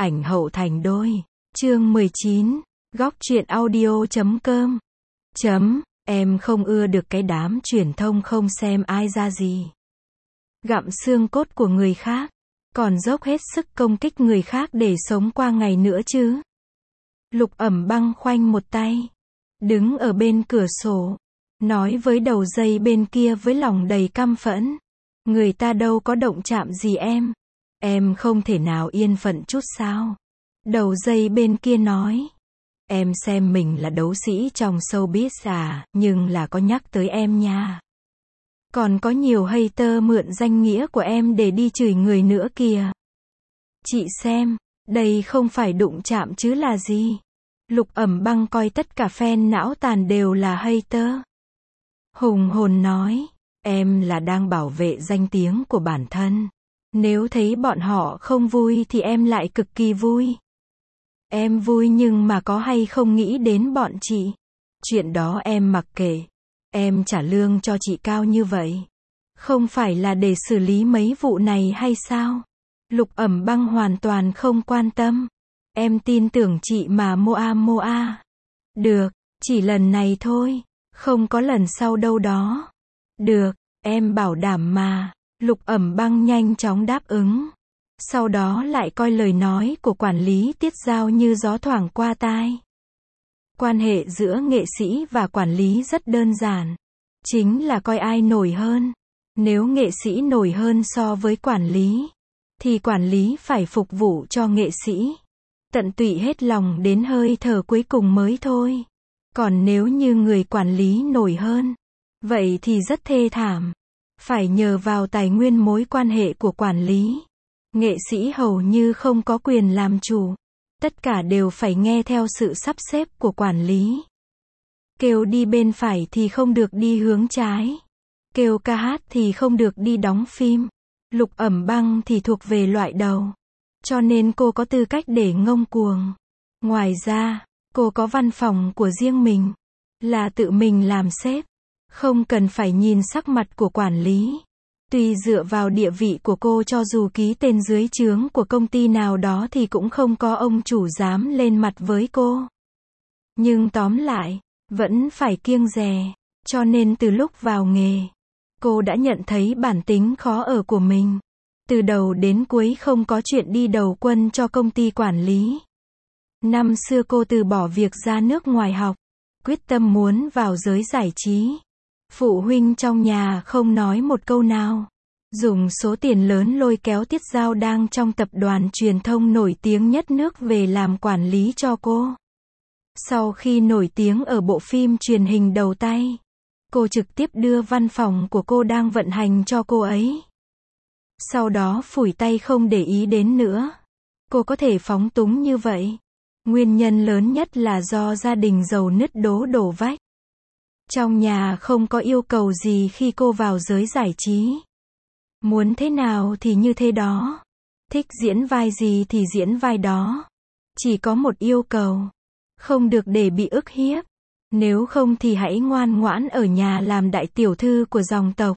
Ảnh hậu thành đôi. Chương 19. Góc truyện audio.com. Em không ưa được cái đám truyền thông không xem ai ra gì. Gặm xương cốt của người khác, còn dốc hết sức công kích người khác để sống qua ngày nữa chứ. Lục Ẩm Băng khoanh một tay, đứng ở bên cửa sổ, nói với đầu dây bên kia với lòng đầy căm phẫn. Người ta đâu có động chạm gì em không thể nào yên phận chút sao? Đầu dây bên kia nói. Em xem mình là đấu sĩ trong showbiz à, nhưng là có nhắc tới em nha. Còn có nhiều hater mượn danh nghĩa của em để đi chửi người nữa kìa. Chị xem, đây không phải đụng chạm chứ là gì. Lục Ẩm Băng coi tất cả fan não tàn đều là hater. Hùng hồn nói, em là đang bảo vệ danh tiếng của bản thân. Nếu thấy bọn họ không vui thì em lại cực kỳ vui. Em vui nhưng mà có hay không nghĩ đến bọn chị. Chuyện đó em mặc kệ. Em trả lương cho chị cao như vậy. Không phải là để xử lý mấy vụ này hay sao? Lục Ẩm Băng hoàn toàn không quan tâm. Em tin tưởng chị mà moa. Được, chỉ lần này thôi. Không có lần sau đâu đó. Được, em bảo đảm mà. Lục Ẩm Băng nhanh chóng đáp ứng. Sau đó lại coi lời nói của quản lý Tiết Giao như gió thoảng qua tai. Quan hệ giữa nghệ sĩ và quản lý rất đơn giản. Chính là coi ai nổi hơn. Nếu nghệ sĩ nổi hơn so với quản lý, thì quản lý phải phục vụ cho nghệ sĩ. Tận tụy hết lòng đến hơi thở cuối cùng mới thôi. Còn nếu như người quản lý nổi hơn, vậy thì rất thê thảm. Phải nhờ vào tài nguyên mối quan hệ của quản lý. Nghệ sĩ hầu như không có quyền làm chủ. Tất cả đều phải nghe theo sự sắp xếp của quản lý. Kêu đi bên phải thì không được đi hướng trái. Kêu ca hát thì không được đi đóng phim. Lục Ẩm Băng thì thuộc về loại đầu. Cho nên cô có tư cách để ngông cuồng. Ngoài ra, cô có văn phòng của riêng mình. Là tự mình làm sếp. Không cần phải nhìn sắc mặt của quản lý. Tuy dựa vào địa vị của cô cho dù ký tên dưới trướng của công ty nào đó thì cũng không có ông chủ dám lên mặt với cô. Nhưng tóm lại, vẫn phải kiêng dè. Cho nên từ lúc vào nghề, cô đã nhận thấy bản tính khó ở của mình. Từ đầu đến cuối không có chuyện đi đầu quân cho công ty quản lý. Năm xưa cô từ bỏ việc ra nước ngoài học, quyết tâm muốn vào giới giải trí. Phụ huynh trong nhà không nói một câu nào. Dùng số tiền lớn lôi kéo Tiết Giao đang trong tập đoàn truyền thông nổi tiếng nhất nước về làm quản lý cho cô. Sau khi nổi tiếng ở bộ phim truyền hình đầu tay, cô trực tiếp đưa văn phòng của cô đang vận hành cho cô ấy. Sau đó phủi tay không để ý đến nữa. Cô có thể phóng túng như vậy. Nguyên nhân lớn nhất là do gia đình giàu nứt đổ vách. Trong nhà không có yêu cầu gì khi cô vào giới giải trí. Muốn thế nào thì như thế đó. Thích diễn vai gì thì diễn vai đó. Chỉ có một yêu cầu. Không được để bị ức hiếp. Nếu không thì hãy ngoan ngoãn ở nhà làm đại tiểu thư của dòng tộc.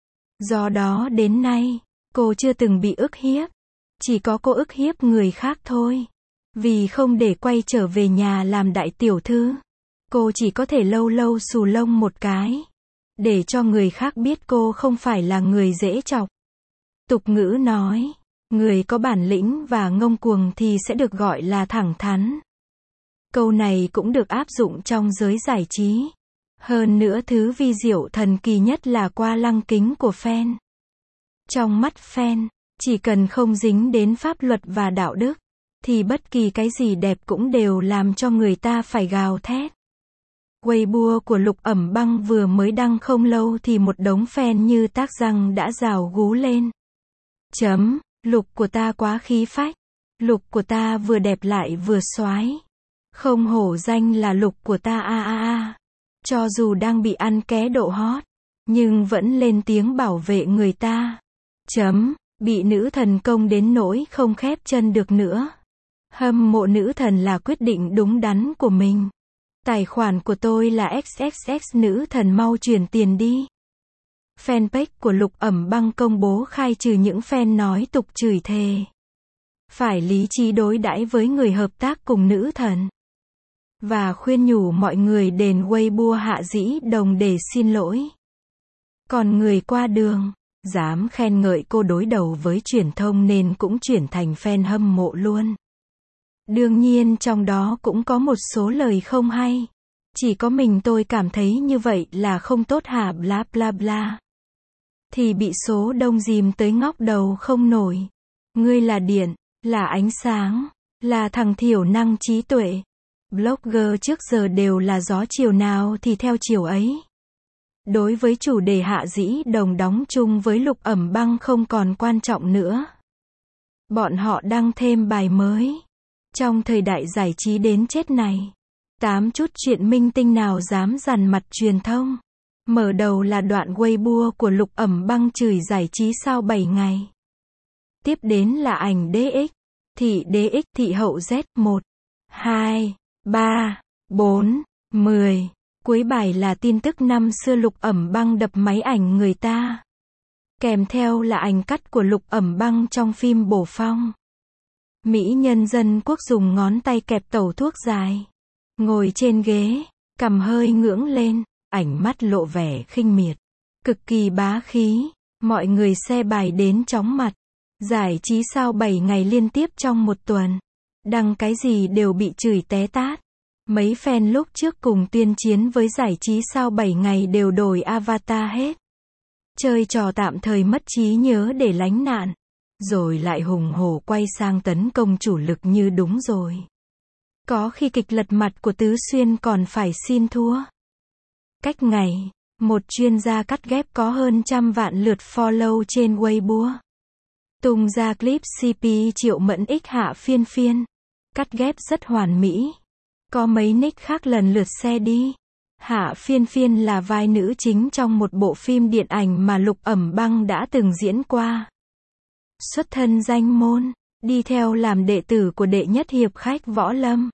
Do đó đến nay, cô chưa từng bị ức hiếp. Chỉ có cô ức hiếp người khác thôi. Vì không để quay trở về nhà làm đại tiểu thư, cô chỉ có thể lâu lâu xù lông một cái. Để cho người khác biết cô không phải là người dễ chọc. Tục ngữ nói, người có bản lĩnh và ngông cuồng thì sẽ được gọi là thẳng thắn. Câu này cũng được áp dụng trong giới giải trí. Hơn nữa thứ vi diệu thần kỳ nhất là qua lăng kính của fan. Trong mắt fan, chỉ cần không dính đến pháp luật và đạo đức, thì bất kỳ cái gì đẹp cũng đều làm cho người ta phải gào thét. Weibo của Lục Ẩm Băng vừa mới đăng không lâu thì một đống fan như tác răng đã rào gú lên. Lục của ta quá khí phách. Lục của ta vừa đẹp lại vừa soái. Không hổ danh là lục của ta Cho dù đang bị ăn ké độ hot, nhưng vẫn lên tiếng bảo vệ người ta. Bị nữ thần công đến nỗi không khép chân được nữa. Hâm mộ nữ thần là quyết định đúng đắn của mình. Tài khoản của tôi là XXX nữ thần mau chuyển tiền đi. Fanpage của Lục Ẩm Băng công bố khai trừ những fan nói tục chửi thề. phải lý trí đối đãi với người hợp tác cùng nữ thần. Và khuyên nhủ mọi người đến Weibo Hạ Dĩ Đồng để xin lỗi. Còn người qua đường, dám khen ngợi cô đối đầu với truyền thông nên cũng chuyển thành fan hâm mộ luôn. Đương nhiên trong đó cũng có một số lời không hay. Chỉ có mình tôi cảm thấy như vậy là không tốt hả bla bla bla. Thì bị số đông dìm tới ngóc đầu không nổi. Ngươi là điện, là ánh sáng, là thằng thiểu năng trí tuệ. Blogger trước giờ đều là gió chiều nào thì theo chiều ấy. Đối với chủ đề Hạ Dĩ Đồng đóng chung với Lục Ẩm Băng không còn quan trọng nữa. Bọn họ đăng thêm bài mới. Trong thời đại giải trí đến chết này, 8 chút chuyện minh tinh nào dám dằn mặt truyền thông. Mở đầu là đoạn Weibo của Lục Ẩm Băng chửi giải trí sau 7 ngày. Tiếp đến là ảnh DX, thị DX thị hậu Z 1, 2, 3, 4, 10. Cuối bài là tin tức năm xưa Lục Ẩm Băng đập máy ảnh người ta. Kèm theo là ảnh cắt của Lục Ẩm Băng trong phim Bổ Phong. Mỹ nhân dân quốc dùng ngón tay kẹp tẩu thuốc dài. Ngồi trên ghế, cằm hơi ngưỡng lên, ảnh mắt lộ vẻ khinh miệt. Cực kỳ bá khí, mọi người share bài đến chóng mặt. Giải trí sau 7 ngày liên tiếp trong một tuần. Đăng cái gì đều bị chửi té tát. Mấy fan lúc trước cùng tuyên chiến với giải trí sau 7 ngày đều đổi avatar hết. Chơi trò tạm thời mất trí nhớ để lánh nạn. Rồi lại hùng hổ quay sang tấn công chủ lực như đúng rồi. Có khi kịch lật mặt của Tứ Xuyên còn phải xin thua. Cách ngày, một chuyên gia cắt ghép có hơn 100 vạn lượt follow trên Weibo. Tung ra clip CP Triệu Mẫn X Hạ Phiên Phiên. Cắt ghép rất hoàn mỹ. Có mấy nick khác lần lượt share đi. Hạ Phiên Phiên là vai nữ chính trong một bộ phim điện ảnh mà Lục Ẩm Băng đã từng diễn qua. Xuất thân danh môn, đi theo làm đệ tử của đệ nhất hiệp khách võ lâm.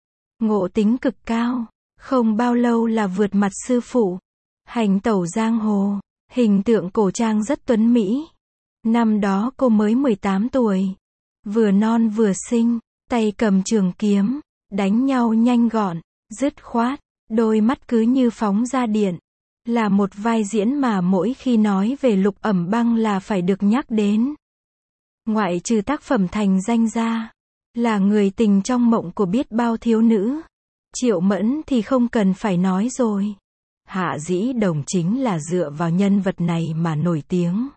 Ngộ tính cực cao, không bao lâu là vượt mặt sư phụ. Hành tẩu giang hồ, hình tượng cổ trang rất tuấn mỹ. Năm đó cô mới 18 tuổi. Vừa non vừa xinh, tay cầm trường kiếm, đánh nhau nhanh gọn, dứt khoát, đôi mắt cứ như phóng ra điện. Là một vai diễn mà mỗi khi nói về Lục Ẩm Băng là phải được nhắc đến. Ngoại trừ tác phẩm thành danh ra, là người tình trong mộng của biết bao thiếu nữ. Triệu Mẫn thì không cần phải nói rồi. Hạ Dĩ Đồng chính là dựa vào nhân vật này mà nổi tiếng.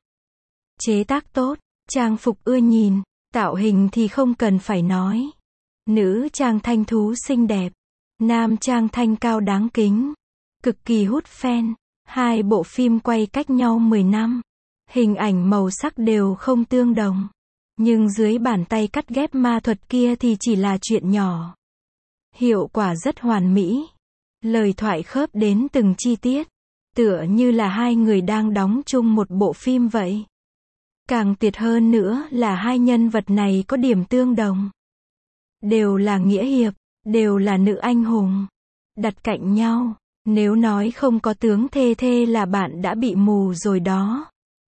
Chế tác tốt, trang phục ưa nhìn, tạo hình thì không cần phải nói. Nữ trang thanh thú xinh đẹp, nam trang thanh cao đáng kính, cực kỳ hút fan. Hai bộ phim quay cách nhau 10 năm, hình ảnh màu sắc đều không tương đồng. Nhưng dưới bàn tay cắt ghép ma thuật kia thì chỉ là chuyện nhỏ. Hiệu quả rất hoàn mỹ. Lời thoại khớp đến từng chi tiết. Tựa như là hai người đang đóng chung một bộ phim vậy. Càng tuyệt hơn nữa là hai nhân vật này có điểm tương đồng. Đều là nghĩa hiệp, đều là nữ anh hùng. Đặt cạnh nhau, nếu nói không có tướng thê thê là bạn đã bị mù rồi đó.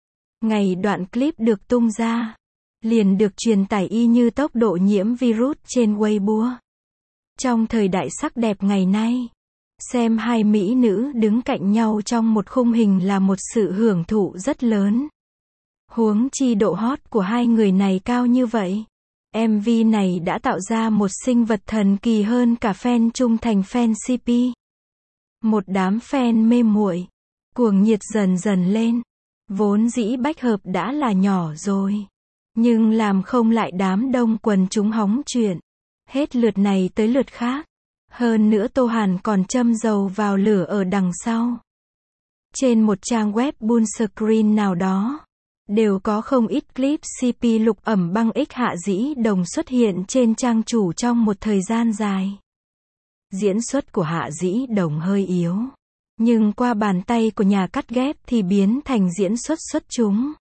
Ngày đoạn clip được tung ra, liền được truyền tải y như tốc độ nhiễm virus trên Weibo. Trong thời đại sắc đẹp ngày nay, xem hai mỹ nữ đứng cạnh nhau trong một khung hình là một sự hưởng thụ rất lớn. Huống chi độ hot của hai người này cao như vậy. MV này đã tạo ra một sinh vật thần kỳ hơn cả fan trung thành fan CP. Một đám fan mê muội, cuồng nhiệt dần dần lên. Vốn dĩ bách hợp đã là nhỏ rồi, nhưng làm không lại đám đông quần chúng hóng chuyện. Hết lượt này tới lượt khác. Hơn nữa Tô Hàn còn châm dầu vào lửa ở đằng sau. Trên một trang web bull screen nào đó, đều có không ít clip CP Lục Ẩm Băng X Hạ Dĩ Đồng xuất hiện trên trang chủ trong một thời gian dài. Diễn xuất của Hạ Dĩ Đồng hơi yếu, nhưng qua bàn tay của nhà cắt ghép thì biến thành diễn xuất xuất chúng.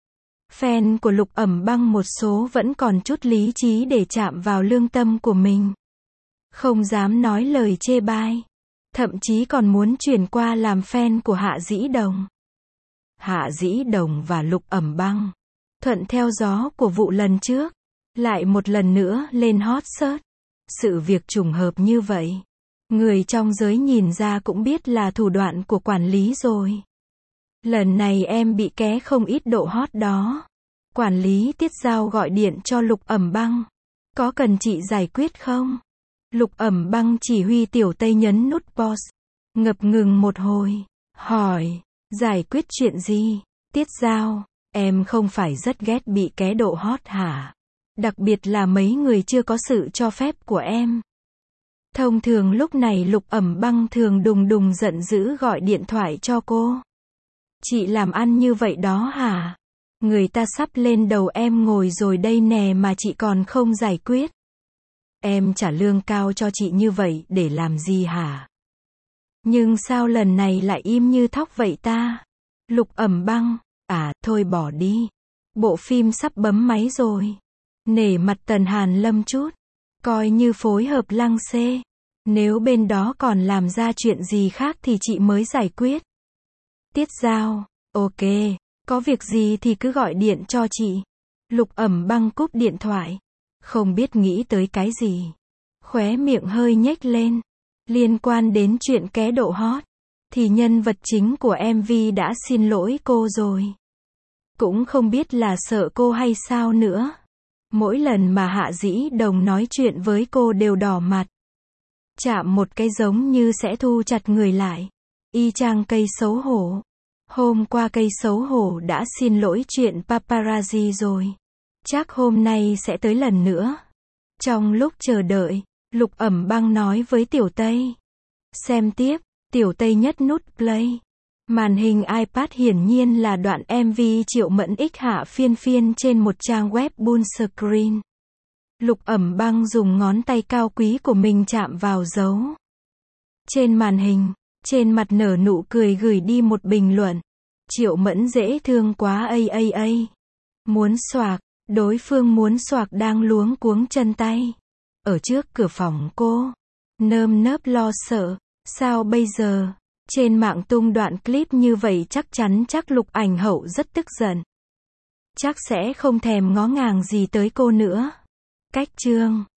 Fan của Lục Ẩm Băng một số vẫn còn chút lý trí để chạm vào lương tâm của mình. Không dám nói lời chê bai. Thậm chí còn muốn chuyển qua làm fan của Hạ Dĩ Đồng. Hạ Dĩ Đồng và Lục Ẩm Băng thuận theo gió của vụ lần trước. Lại một lần nữa lên hot search. Sự việc trùng hợp như vậy. Người trong giới nhìn ra cũng biết là thủ đoạn của quản lý rồi. Lần này em bị ké không ít độ hot đó. Quản lý Tiết Dao gọi điện cho Lục Ẩm Băng. Có cần chị giải quyết không? Lục Ẩm Băng chỉ huy Tiểu Tây nhấn nút pause. Ngập ngừng một hồi. Hỏi. Giải quyết chuyện gì? Tiết Dao. Em không phải rất ghét bị ké độ hot hả? Đặc biệt là mấy người chưa có sự cho phép của em. Thông thường lúc này Lục Ẩm Băng thường đùng đùng giận dữ gọi điện thoại cho cô. Chị làm ăn như vậy đó hả? Người ta sắp lên đầu em ngồi rồi đây nè mà chị còn không giải quyết. Em trả lương cao cho chị như vậy để làm gì hả? Nhưng sao lần này lại im như thóc vậy ta? Lục Ẩm Băng. À, thôi bỏ đi. Bộ phim sắp bấm máy rồi. Nể mặt Tần Hàn Lâm chút. Coi như phối hợp lăng xê. Nếu bên đó còn làm ra chuyện gì khác thì chị mới giải quyết. Tiết Dao. Ok. Có việc gì thì cứ gọi điện cho chị. Lục Ẩm Băng cúp điện thoại. Không biết nghĩ tới cái gì. Khóe miệng hơi nhếch lên. Liên quan đến chuyện ké độ hot. Thì nhân vật chính của MV đã xin lỗi cô rồi. Cũng không biết là sợ cô hay sao nữa. Mỗi lần mà Hạ Dĩ Đồng nói chuyện với cô đều đỏ mặt. Chạm một cái giống như sẽ thu chặt người lại. Y chang cây xấu hổ. Hôm qua cây xấu hổ đã xin lỗi chuyện paparazzi rồi. Chắc hôm nay sẽ tới lần nữa. Trong lúc chờ đợi, Lục Ẩm Băng nói với Tiểu Tây. Xem tiếp, Tiểu Tây nhấp nút play. Màn hình iPad hiển nhiên là đoạn MV Triệu Mẫn X hạ phiên phiên trên một trang web bull screen. Lục Ẩm Băng dùng ngón tay cao quý của mình chạm vào dấu. Trên màn hình, trên mặt nở nụ cười gửi đi một bình luận. Triệu Mẫn dễ thương quá a. Muốn xoạc, đối phương muốn xoạc đang luống cuống chân tay. Ở trước cửa phòng cô. Nơm nớp lo sợ. Sao bây giờ? Trên mạng tung đoạn clip như vậy chắc chắn Lục Ảnh Hậu rất tức giận. Chắc sẽ không thèm ngó ngàng gì tới cô nữa. Cách chương